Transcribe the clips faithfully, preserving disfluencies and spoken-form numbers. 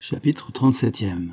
Chapitre trente-septième.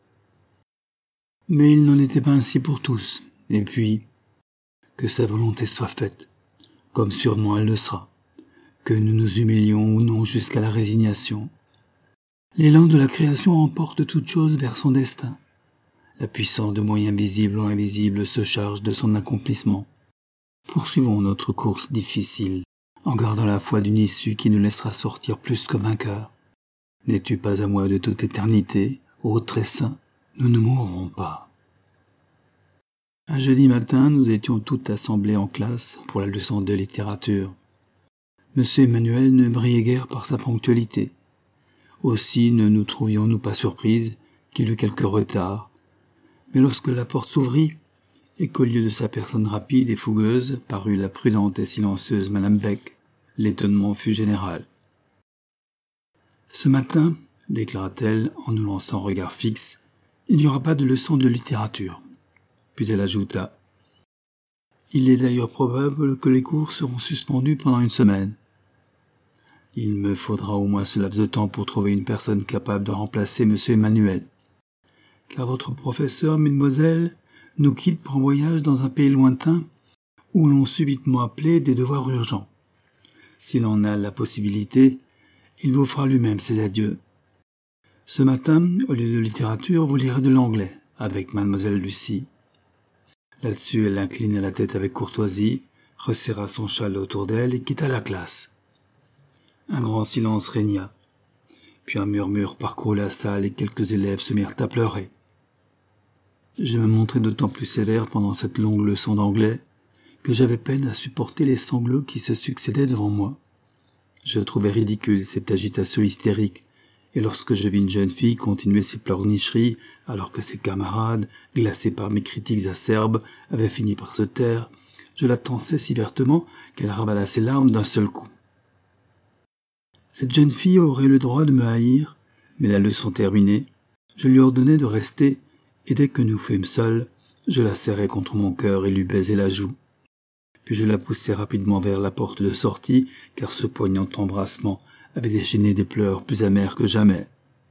Mais il n'en était pas ainsi pour tous, et puis, que sa volonté soit faite, comme sûrement elle le sera, que nous nous humilions ou non jusqu'à la résignation. L'élan de la création emporte toute chose vers son destin. La puissance de moyens visibles ou invisibles se charge de son accomplissement. Poursuivons notre course difficile, en gardant la foi d'une issue qui nous laissera sortir plus que vainqueurs. N'es-tu pas à moi de toute éternité, ô très saint, nous ne mourrons pas. Un jeudi matin, nous étions toutes assemblées en classe pour la leçon de littérature. Monsieur Emmanuel ne brillait guère par sa ponctualité. Aussi ne nous trouvions-nous pas surprises qu'il eût quelque retard. Mais lorsque la porte s'ouvrit, et qu'au lieu de sa personne rapide et fougueuse parut la prudente et silencieuse Madame Beck, l'étonnement fut général. Ce matin, déclara-t-elle en nous lançant un regard fixe, il n'y aura pas de leçon de littérature. Puis elle ajouta, il est d'ailleurs probable que les cours seront suspendus pendant une semaine. Il me faudra au moins ce laps de temps pour trouver une personne capable de remplacer monsieur Emmanuel. Car votre professeur, mesdemoiselles, nous quitte pour un voyage dans un pays lointain où l'on subitement appelé des devoirs urgents. S'il en a la possibilité, il vous fera lui-même ses adieux. Ce matin, au lieu de littérature, vous lirez de l'anglais avec mademoiselle Lucie. Là-dessus, elle inclina la tête avec courtoisie, resserra son châle autour d'elle et quitta la classe. Un grand silence régna. Puis un murmure parcourut la salle et quelques élèves se mirent à pleurer. Je me montrai d'autant plus sévère pendant cette longue leçon d'anglais que j'avais peine à supporter les sanglots qui se succédaient devant moi. Je trouvais ridicule cette agitation hystérique, et lorsque je vis une jeune fille continuer ses pleurnicheries alors que ses camarades, glacés par mes critiques acerbes, avaient fini par se taire, je la tensais si vertement qu'elle ravala ses larmes d'un seul coup. Cette jeune fille aurait le droit de me haïr, mais la leçon terminée, je lui ordonnai de rester, et dès que nous fûmes seuls, je la serrai contre mon cœur et lui baisai la joue. Puis je la poussai rapidement vers la porte de sortie, car ce poignant embrassement avait déchaîné des pleurs plus amers que jamais.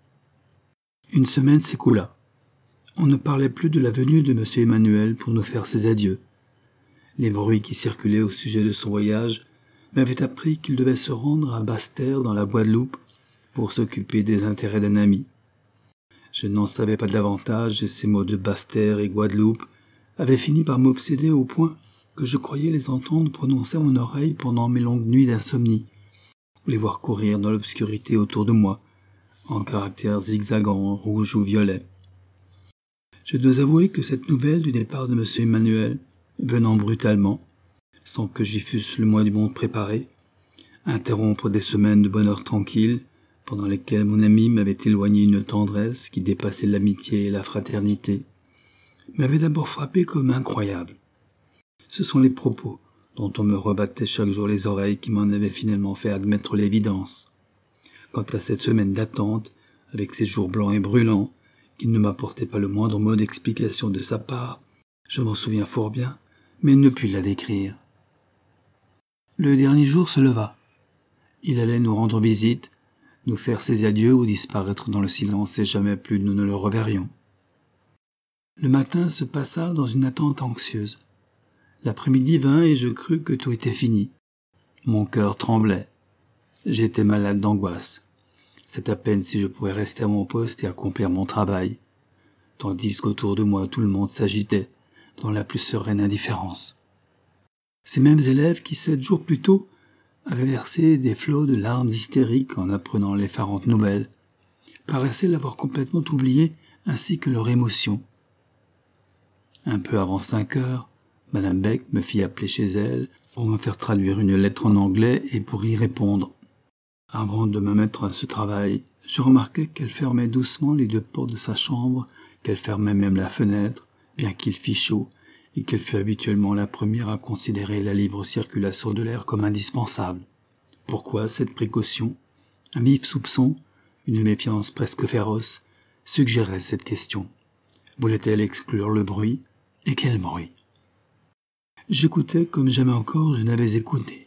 Une semaine s'écoula. On ne parlait plus de la venue de monsieur Emmanuel pour nous faire ses adieux. Les bruits qui circulaient au sujet de son voyage m'avaient appris qu'il devait se rendre à Basse-Terre dans la Guadeloupe pour s'occuper des intérêts d'un ami. Je n'en savais pas davantage et ces mots de Basse-Terre et Guadeloupe avaient fini par m'obséder au point que je croyais les entendre prononcer à mon oreille pendant mes longues nuits d'insomnie, ou les voir courir dans l'obscurité autour de moi, en caractères zigzagants, rouges ou violets. Je dois avouer que cette nouvelle du départ de monsieur Emmanuel, venant brutalement, sans que j'y fusse le moins du monde préparé, interrompre des semaines de bonheur tranquille, pendant lesquelles mon ami m'avait éloigné une tendresse qui dépassait l'amitié et la fraternité, m'avait d'abord frappé comme incroyable. Ce sont les propos dont on me rebattait chaque jour les oreilles qui m'en avaient finalement fait admettre l'évidence. Quant à cette semaine d'attente, avec ses jours blancs et brûlants, qui ne m'apportait pas le moindre mot d'explication de sa part, je m'en souviens fort bien, mais ne puis la décrire. Le dernier jour se leva. Il allait nous rendre visite, nous faire ses adieux ou disparaître dans le silence et jamais plus nous ne le reverrions. Le matin se passa dans une attente anxieuse. L'après-midi vint et je crus que tout était fini. Mon cœur tremblait. J'étais malade d'angoisse. C'est à peine si je pouvais rester à mon poste et accomplir mon travail, tandis qu'autour de moi tout le monde s'agitait, dans la plus sereine indifférence. Ces mêmes élèves qui, sept jours plus tôt, avaient versé des flots de larmes hystériques en apprenant l'effarante nouvelle, paraissaient l'avoir complètement oublié ainsi que leur émotion. Un peu avant cinq heures, Madame Beck me fit appeler chez elle pour me faire traduire une lettre en anglais et pour y répondre. Avant de me mettre à ce travail, je remarquai qu'elle fermait doucement les deux portes de sa chambre, qu'elle fermait même la fenêtre, bien qu'il fît chaud, et qu'elle fut habituellement la première à considérer la libre circulation de l'air comme indispensable. Pourquoi cette précaution? Un vif soupçon, une méfiance presque féroce, suggérait cette question. Voulait-elle exclure le bruit? Et quel bruit? J'écoutais comme jamais encore je n'avais écouté.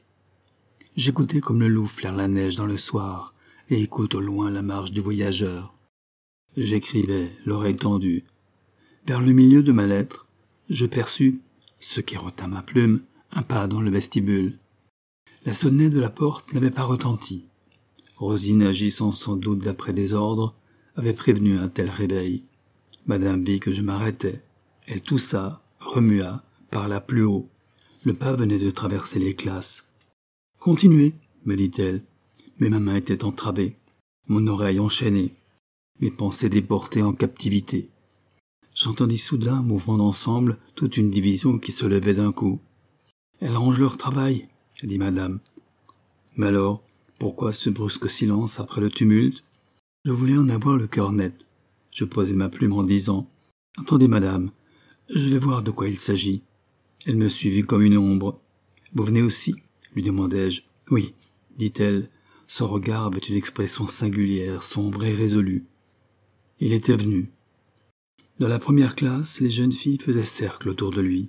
J'écoutais comme le loup flaire la neige dans le soir et écoute au loin la marche du voyageur. J'écrivais, l'oreille tendue. Vers le milieu de ma lettre, je perçus, ce qui retint ma plume, un pas dans le vestibule. La sonnette de la porte n'avait pas retenti. Rosine, agissant sans doute d'après des ordres, avait prévenu un tel réveil. Madame vit que je m'arrêtais. Elle toussa, remua, parla plus haut. Le pas venait de traverser les classes. « Continuez, » me dit-elle, mais ma main était entravée, mon oreille enchaînée, mes pensées déportées en captivité. J'entendis soudain un mouvement d'ensemble, toute une division qui se levait d'un coup. « Elles rangent leur travail, » dit madame. Mais alors, pourquoi ce brusque silence après le tumulte? Je voulais en avoir le cœur net. Je posai ma plume en disant « Attendez, madame, je vais voir de quoi il s'agit. » Elle me suivit comme une ombre. « Vous venez aussi ?» lui demandai-je. « Oui, » dit-elle. Son regard avait une expression singulière, sombre et résolue. Il était venu. Dans la première classe, les jeunes filles faisaient cercle autour de lui.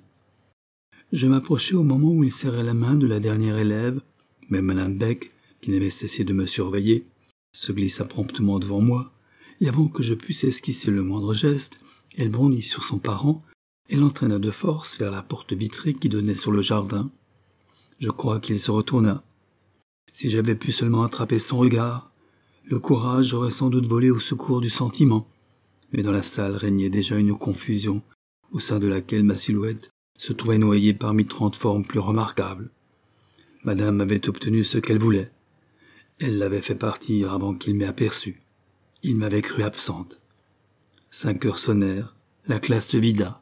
Je m'approchai au moment où il serrait la main de la dernière élève, mais madame Beck, qui n'avait cessé de me surveiller, se glissa promptement devant moi, et avant que je puisse esquisser le moindre geste, elle bondit sur son parent et l'entraîna de force vers la porte vitrée qui donnait sur le jardin. Je crois qu'il se retourna. Si j'avais pu seulement attraper son regard, le courage aurait sans doute volé au secours du sentiment, mais dans la salle régnait déjà une confusion, au sein de laquelle ma silhouette se trouvait noyée parmi trente formes plus remarquables. Madame avait obtenu ce qu'elle voulait. Elle l'avait fait partir avant qu'il m'ait aperçu. Il m'avait cru absente. Cinq heures sonnèrent, la classe se vida.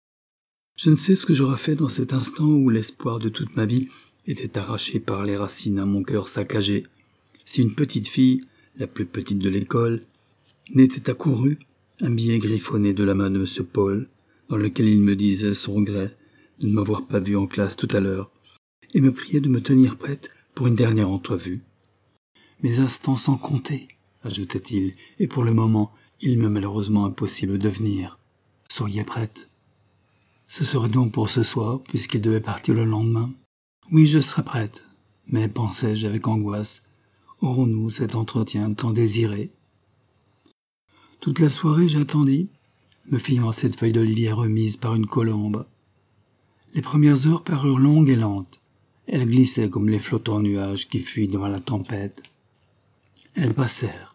Je ne sais ce que j'aurais fait dans cet instant où l'espoir de toute ma vie était arraché par les racines à mon cœur saccagé, si une petite fille, la plus petite de l'école, n'était accourue, un billet griffonné de la main de M. Paul, dans lequel il me disait son regret de ne m'avoir pas vu en classe tout à l'heure, et me priait de me tenir prête pour une dernière entrevue. « Mes instants sont comptés, » ajoutait-il, « et pour le moment, il m'est malheureusement impossible de venir. Soyez prête. » Ce serait donc pour ce soir, puisqu'il devait partir le lendemain. Oui, je serai prête, mais, pensai-je avec angoisse, aurons-nous cet entretien tant désiré? Toute la soirée j'attendis, me fiant à cette feuille d'olivier remise par une colombe. Les premières heures parurent longues et lentes. Elles glissaient comme les flottants nuages qui fuient devant la tempête. Elles passèrent.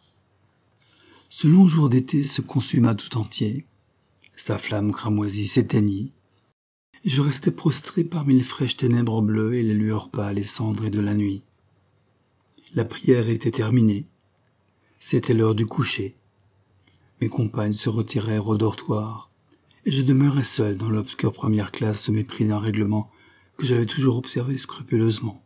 Ce long jour d'été se consuma tout entier. Sa flamme cramoisie s'éteignit. Et je restai prostré parmi les fraîches ténèbres bleues et les lueurs pâles et cendrées de la nuit. La prière était terminée. C'était l'heure du coucher. Mes compagnes se retirèrent au dortoir, et je demeurai seul dans l'obscure première classe au mépris d'un règlement que j'avais toujours observé scrupuleusement.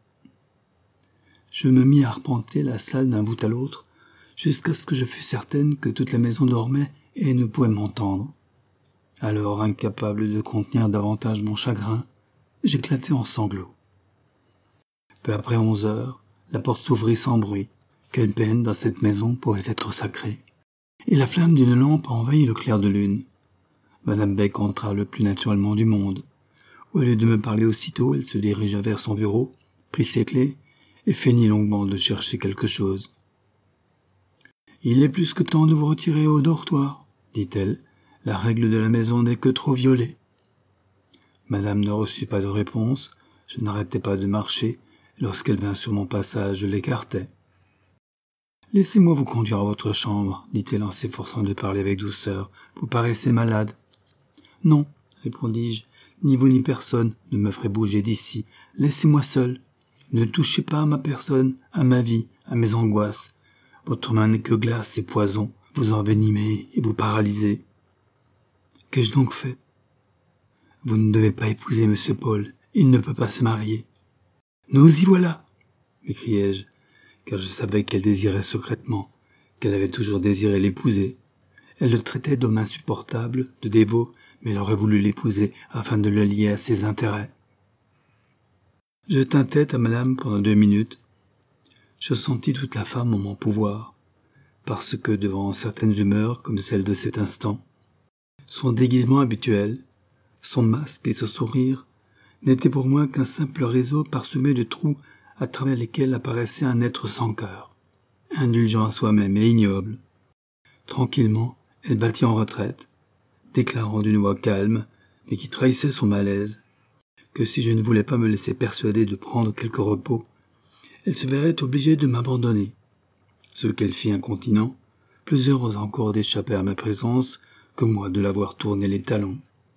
Je me mis à arpenter la salle d'un bout à l'autre, jusqu'à ce que je fus certaine que toute la maison dormait et ne pouvait m'entendre. Alors, incapable de contenir davantage mon chagrin, j'éclatai en sanglots. Peu après onze heures, la porte s'ouvrit sans bruit. Quelle peine dans cette maison pouvait être sacrée. Et la flamme d'une lampe envahit le clair de lune. Madame Beck entra le plus naturellement du monde. Au lieu de me parler aussitôt, elle se dirigea vers son bureau, prit ses clés et feignit longuement de chercher quelque chose. « Il est plus que temps de vous retirer au dortoir, » dit-elle. « La règle de la maison n'est que trop violée. » Madame ne reçut pas de réponse. Je n'arrêtais pas de marcher. Lorsqu'elle vint sur mon passage, je l'écartai. « Laissez-moi vous conduire à votre chambre, » dit-elle en s'efforçant de parler avec douceur. « Vous paraissez malade. »« Non, » répondis-je, « ni vous ni personne ne me ferait bouger d'ici. Laissez-moi seul. Ne touchez pas à ma personne, à ma vie, à mes angoisses. Votre main n'est que glace et poison. Vous envenimez et vous paralysez. Qu'ai-je donc fait? Vous ne devez pas épouser M. Paul. Il ne peut pas se marier. »« Nous y voilà !» m'écriai-je, car je savais qu'elle désirait secrètement, qu'elle avait toujours désiré l'épouser. Elle le traitait d'homme insupportable, de dévot, mais elle aurait voulu l'épouser afin de le lier à ses intérêts. Je tins tête à madame pendant deux minutes. Je sentis toute la femme en mon pouvoir, parce que devant certaines humeurs comme celle de cet instant, son déguisement habituel, son masque et son sourire n'étaient pour moi qu'un simple réseau parsemé de trous à travers lesquels apparaissait un être sans cœur, indulgent à soi-même et ignoble. Tranquillement, Elle battit en retraite, déclarant d'une voix calme, mais qui trahissait son malaise, que si je ne voulais pas me laisser persuader de prendre quelque repos, elle se verrait obligée de m'abandonner. Ce qu'elle fit incontinent, plus heureuse encore d'échapper à ma présence que moi de l'avoir tourné les talons.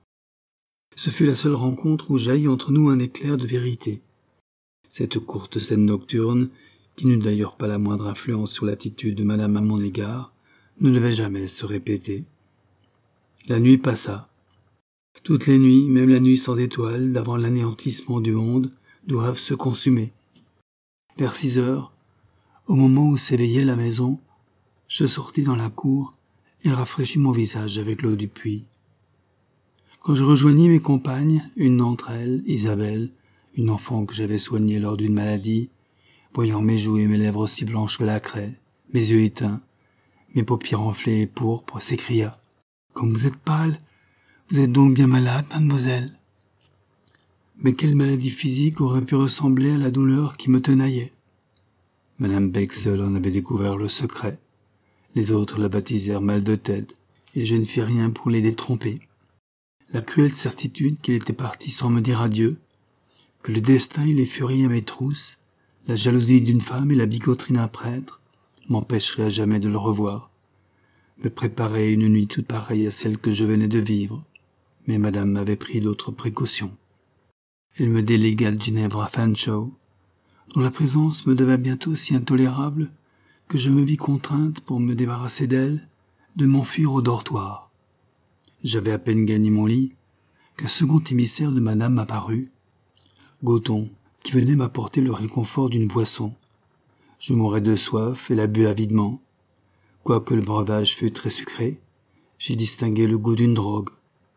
Ce fut la seule rencontre où jaillit entre nous un éclair de vérité. Cette courte scène nocturne, qui n'eut d'ailleurs pas la moindre influence sur l'attitude de madame à mon égard, ne devait jamais se répéter. La nuit passa. Toutes les nuits, même la nuit sans étoiles, d'avant l'anéantissement du monde, doivent se consumer. Vers six heures, au moment où s'éveillait la maison, je sortis dans la cour et rafraîchis mon visage avec l'eau du puits. Quand je rejoignis mes compagnes, une d'entre elles, Isabelle, une enfant que j'avais soignée lors d'une maladie, voyant mes joues et mes lèvres aussi blanches que la craie, mes yeux éteints, mes paupières enflées et pourpres, s'écria « Comme vous êtes pâle, vous êtes donc bien malade, mademoiselle ?» Mais quelle maladie physique aurait pu ressembler à la douleur qui me tenaillait? Madame Beck seule en avait découvert le secret. Les autres la baptisèrent mal de tête, et je ne fis rien pour les détromper. La cruelle certitude qu'il était parti sans me dire adieu, que le destin et les furies à mes trousses, la jalousie d'une femme et la bigoterie d'un prêtre, m'empêcheraient à jamais de le revoir, me préparer une nuit toute pareille à celle que je venais de vivre. Mais madame m'avait pris d'autres précautions. Elle me délégua Ginevra à Fanshawe, dont la présence me devint bientôt si intolérable que je me vis contrainte, pour me débarrasser d'elle, de m'enfuir au dortoir. J'avais à peine gagné mon lit qu'un second émissaire de madame apparut, Goton, qui venait m'apporter le réconfort d'une boisson. Je mourais de soif et la bus avidement. Quoique le breuvage fût très sucré, j'y distinguai le goût d'une drogue.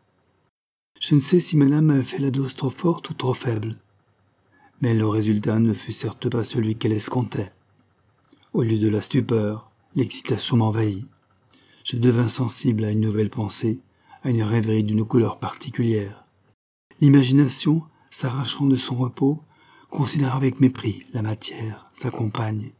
Je ne sais si madame avait fait la dose trop forte ou trop faible, mais le résultat ne fut certes pas celui qu'elle escomptait. Au lieu de la stupeur, l'excitation m'envahit. Je devins sensible à une nouvelle pensée, à une rêverie d'une couleur particulière. L'imagination, s'arrachant de son repos, considéra avec mépris la matière, sa compagne.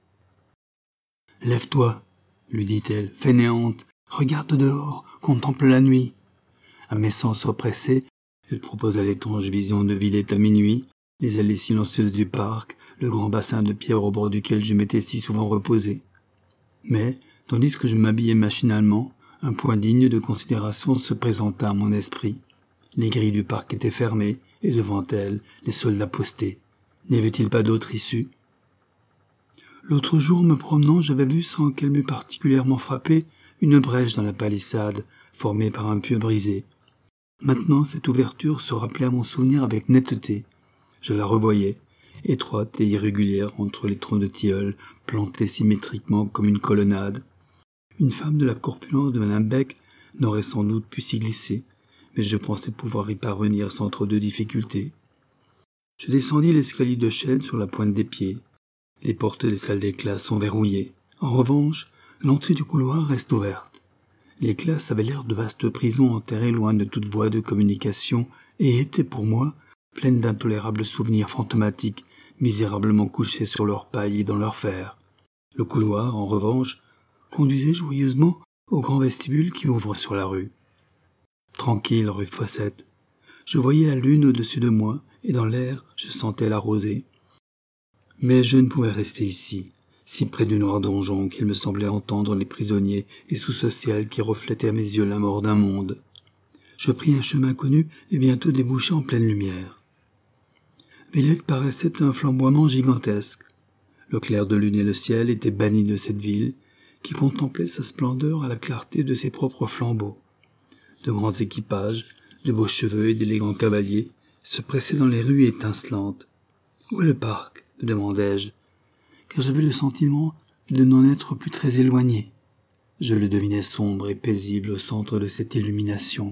« Lève-toi, lui dit-elle, fainéante, regarde dehors, contemple la nuit. » À mes sens oppressés, elle proposa l'étrange vision de Villette à minuit, les allées silencieuses du parc, le grand bassin de pierre au bord duquel je m'étais si souvent reposé. Mais, tandis que je m'habillais machinalement, un point digne de considération se présenta à mon esprit. Les grilles du parc étaient fermées, et devant elles, les soldats postés. N'y avait-il pas d'autre issue? L'autre jour, me promenant, j'avais vu, sans qu'elle m'eût particulièrement frappé, une brèche dans la palissade, formée par un pieu brisé. Maintenant, cette ouverture se rappelait à mon souvenir avec netteté. Je la revoyais, étroite et irrégulière entre les troncs de tilleul, plantés symétriquement comme une colonnade. Une femme de la corpulence de madame Beck n'aurait sans doute pu s'y glisser, mais je pensais pouvoir y parvenir sans trop de difficulté. Je descendis l'escalier de chêne sur la pointe des pieds. Les portes des salles des classes sont verrouillées. En revanche, l'entrée du couloir reste ouverte. Les classes avaient l'air de vastes prisons enterrées loin de toute voie de communication et étaient pour moi pleines d'intolérables souvenirs fantomatiques, misérablement couchés sur leurs pailles et dans leurs fers. Le couloir, en revanche, conduisait joyeusement au grand vestibule qui ouvre sur la rue. Tranquille rue Fossette. Je voyais la lune au-dessus de moi, et dans l'air, je sentais la rosée. Mais je ne pouvais rester ici, si près du noir donjon qu'il me semblait entendre les prisonniers et sous ce ciel qui reflétait à mes yeux la mort d'un monde. Je pris un chemin connu et bientôt débouchai en pleine lumière. Villette paraissait un flamboiement gigantesque. Le clair de lune et le ciel étaient bannis de cette ville, qui contemplait sa splendeur à la clarté de ses propres flambeaux. De grands équipages, de beaux cheveux et d'élégants cavaliers se pressaient dans les rues étincelantes. « Où est le parc ?» me demandai-je, car j'avais le sentiment de n'en être plus très éloigné. Je le devinais sombre et paisible au centre de cette illumination.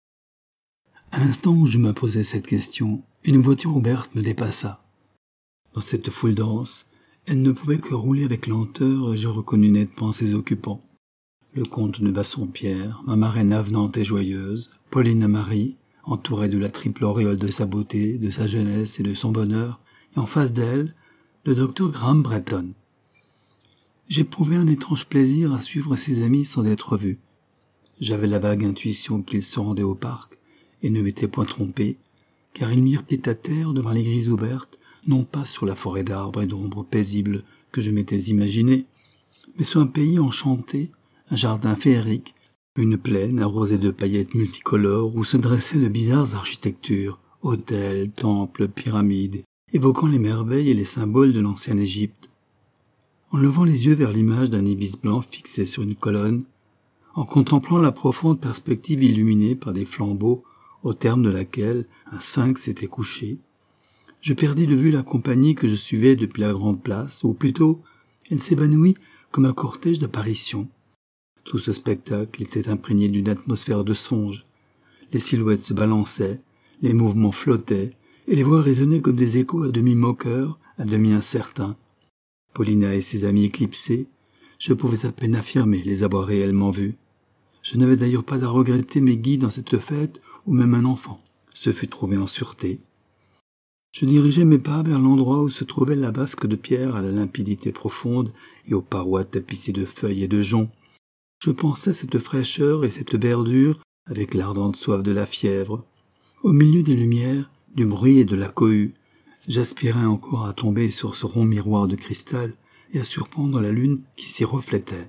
À l'instant où je me posais cette question, une voiture ouverte me dépassa. Dans cette foule dense, elle ne pouvait que rouler avec lenteur et je reconnus nettement ses occupants. Le comte de Bassompierre, ma marraine avenante et joyeuse, Pauline Marie, entourée de la triple auréole de sa beauté, de sa jeunesse et de son bonheur, et en face d'elle, le docteur Graham Bretton. J'éprouvais un étrange plaisir à suivre ses amis sans être vu. J'avais la vague intuition qu'ils se rendaient au parc, et ne m'étais point trompé, car ils mirent pied à terre devant l'église ouverte, non pas sur la forêt d'arbres et d'ombres paisibles que je m'étais imaginé, mais sur un pays enchanté, un jardin féerique, une plaine arrosée de paillettes multicolores où se dressaient de bizarres architectures, hôtels, temples, pyramides, évoquant les merveilles et les symboles de l'ancienne Égypte. En levant les yeux vers l'image d'un ibis blanc fixé sur une colonne, en contemplant la profonde perspective illuminée par des flambeaux, au terme de laquelle un sphinx était couché, je perdis de vue la compagnie que je suivais depuis la grande place, ou plutôt, elle s'évanouit comme un cortège d'apparitions. Tout ce spectacle était imprégné d'une atmosphère de songe. Les silhouettes se balançaient, les mouvements flottaient, et les voix résonnaient comme des échos à demi moqueurs, à demi incertains. Paulina et ses amis éclipsés, je pouvais à peine affirmer les avoir réellement vus. Je n'avais d'ailleurs pas à regretter mes guides dans cette fête, où même un enfant se fut trouvé en sûreté. Je dirigeais mes pas vers l'endroit où se trouvait la vasque de pierre à la limpidité profonde et aux parois tapissées de feuilles et de joncs. Je pensais à cette fraîcheur et cette verdure avec l'ardente soif de la fièvre. Au milieu des lumières, du bruit et de la cohue, j'aspirais encore à tomber sur ce rond miroir de cristal et à surprendre la lune qui s'y reflétait.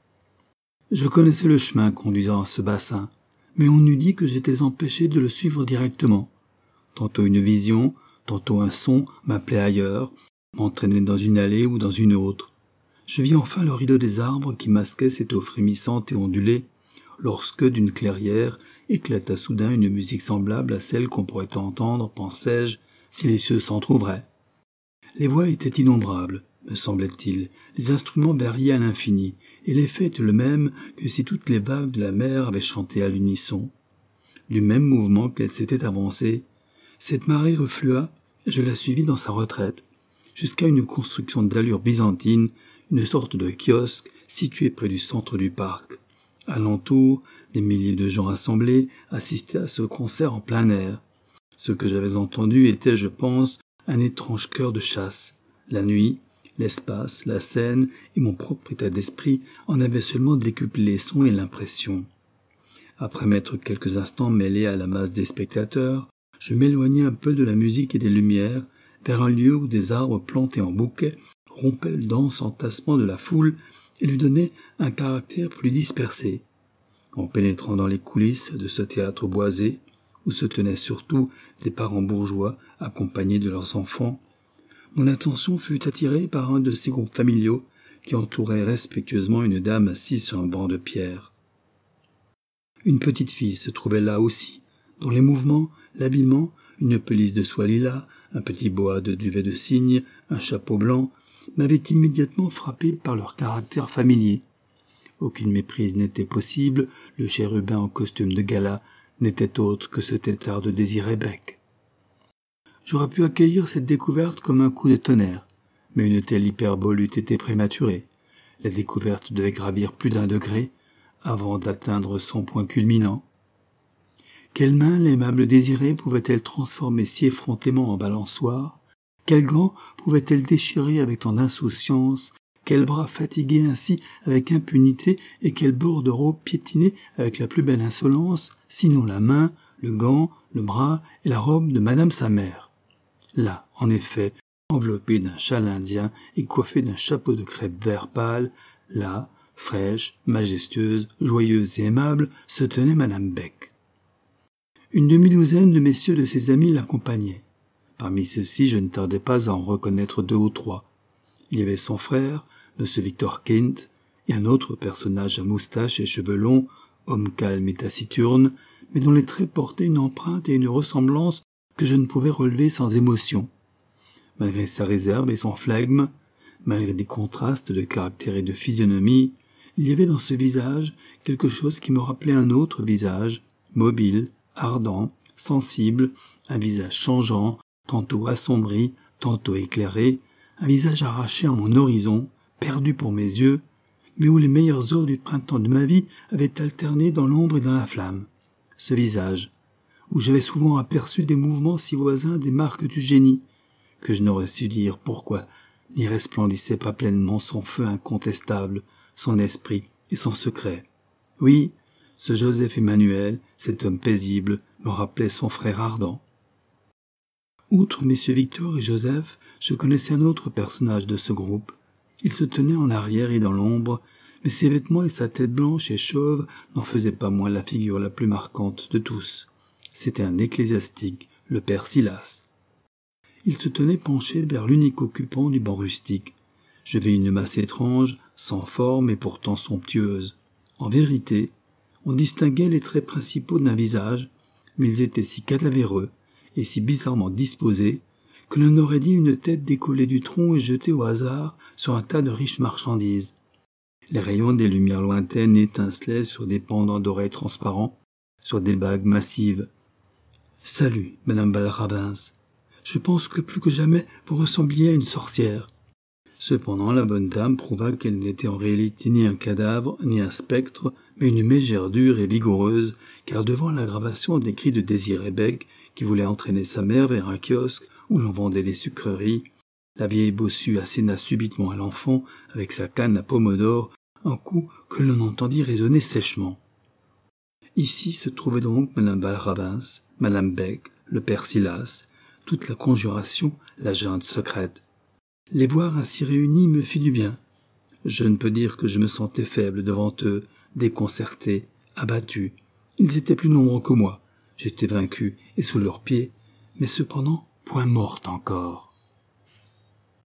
Je connaissais le chemin conduisant à ce bassin, mais on eût dit que j'étais empêché de le suivre directement. Tantôt une vision, tantôt un son m'appelait ailleurs, m'entraînait dans une allée ou dans une autre. Je vis enfin le rideau des arbres qui masquait cette eau frémissante et ondulée, lorsque, d'une clairière, éclata soudain une musique semblable à celle qu'on pourrait entendre, pensais-je, si les cieux s'entr'ouvraient. Les voix étaient innombrables, me semblait-il, les instruments variaient à l'infini, et l'effet était le même que si toutes les vagues de la mer avaient chanté à l'unisson. Du même mouvement qu'elle s'était avancée, cette marée reflua, et je la suivis dans sa retraite, jusqu'à une construction d'allure byzantine, une sorte de kiosque situé près du centre du parc. Alentour, des milliers de gens assemblés assistaient à ce concert en plein air. Ce que j'avais entendu était, je pense, un étrange chœur de chasse. La nuit, l'espace, la scène et mon propre état d'esprit en avaient seulement décuplé les sons et l'impression. Après m'être quelques instants mêlé à la masse des spectateurs, je m'éloignai un peu de la musique et des lumières, vers un lieu où des arbres plantés en bouquet rompaient le dense entassement de la foule et lui donnaient un caractère plus dispersé. En pénétrant dans les coulisses de ce théâtre boisé, où se tenaient surtout des parents bourgeois accompagnés de leurs enfants, mon attention fut attirée par un de ces groupes familiaux qui entouraient respectueusement une dame assise sur un banc de pierre. Une petite fille se trouvait là aussi, dont les mouvements, l'habillement, une pelisse de soie lilas, un petit boa de duvet de cygne, un chapeau blanc, m'avaient immédiatement frappé par leur caractère familier. Aucune méprise n'était possible, le chérubin en costume de gala n'était autre que ce tétard de Désiré Beck. J'aurais pu accueillir cette découverte comme un coup de tonnerre, mais une telle hyperbole eût été prématurée. La découverte devait gravir plus d'un degré avant d'atteindre son point culminant. Quelle main l'aimable Désirée pouvait-elle transformer si effrontément en balançoire? Quel gant pouvait-elle déchirer avec tant d'insouciance? Quel bras fatiguer ainsi avec impunité et quel bordereau piétiner avec la plus belle insolence, sinon la main, le gant, le bras et la robe de madame sa mère? Là, en effet, enveloppée d'un châle indien et coiffée d'un chapeau de crêpe vert pâle, là, fraîche, majestueuse, joyeuse et aimable, se tenait madame Beck. Une demi-douzaine de messieurs de ses amis l'accompagnaient. Parmi ceux-ci, je ne tardai pas à en reconnaître deux ou trois. Il y avait son frère, M. Victor Kint, et un autre personnage à moustache et cheveux longs, homme calme et taciturne, mais dont les traits portaient une empreinte et une ressemblance que je ne pouvais relever sans émotion. Malgré sa réserve et son flegme, malgré des contrastes de caractère et de physionomie, il y avait dans ce visage quelque chose qui me rappelait un autre visage, mobile, ardent, sensible, un visage changeant, tantôt assombri, tantôt éclairé, un visage arraché à mon horizon, perdu pour mes yeux, mais où les meilleures heures du printemps de ma vie avaient alterné dans l'ombre et dans la flamme. Ce visage, où j'avais souvent aperçu des mouvements si voisins des marques du génie, que je n'aurais su dire pourquoi n'y resplendissait pas pleinement son feu incontestable, son esprit et son secret. Oui, Ce Joseph Emmanuel, cet homme paisible, me rappelait son frère ardent. Outre messieurs Victor et Joseph, je connaissais un autre personnage de ce groupe. Il se tenait en arrière et dans l'ombre, mais ses vêtements et sa tête blanche et chauve n'en faisaient pas moins la figure la plus marquante de tous. C'était un ecclésiastique, le père Silas. Il se tenait penché vers l'unique occupant du banc rustique. Je vis une masse étrange, sans forme et pourtant somptueuse. En vérité, on distinguait les traits principaux d'un visage, mais ils étaient si cadavéreux et si bizarrement disposés que l'on aurait dit une tête décollée du tronc et jetée au hasard sur un tas de riches marchandises. Les rayons des lumières lointaines étincelaient sur des pendants d'oreilles transparents, sur des bagues massives. « Salut, Madame Balravins. Je pense que plus que jamais vous ressembliez à une sorcière. » Cependant, la bonne dame prouva qu'elle n'était en réalité ni un cadavre, ni un spectre, mais une mégère dure et vigoureuse, car devant l'aggravation des cris de Désiré Beg, qui voulait entraîner sa mère vers un kiosque où l'on vendait des sucreries, la vieille bossue asséna subitement à l'enfant, avec sa canne à pomodore, un coup que l'on entendit résonner sèchement. Ici se trouvait donc Madame Balravins, Madame Beg, le père Silas, toute la conjuration, la junte secrète. Les voir ainsi réunis me fit du bien. Je ne peux dire que je me sentais faible devant eux, déconcerté, abattu. Ils étaient plus nombreux que moi. J'étais vaincu et sous leurs pieds, mais cependant point morte encore.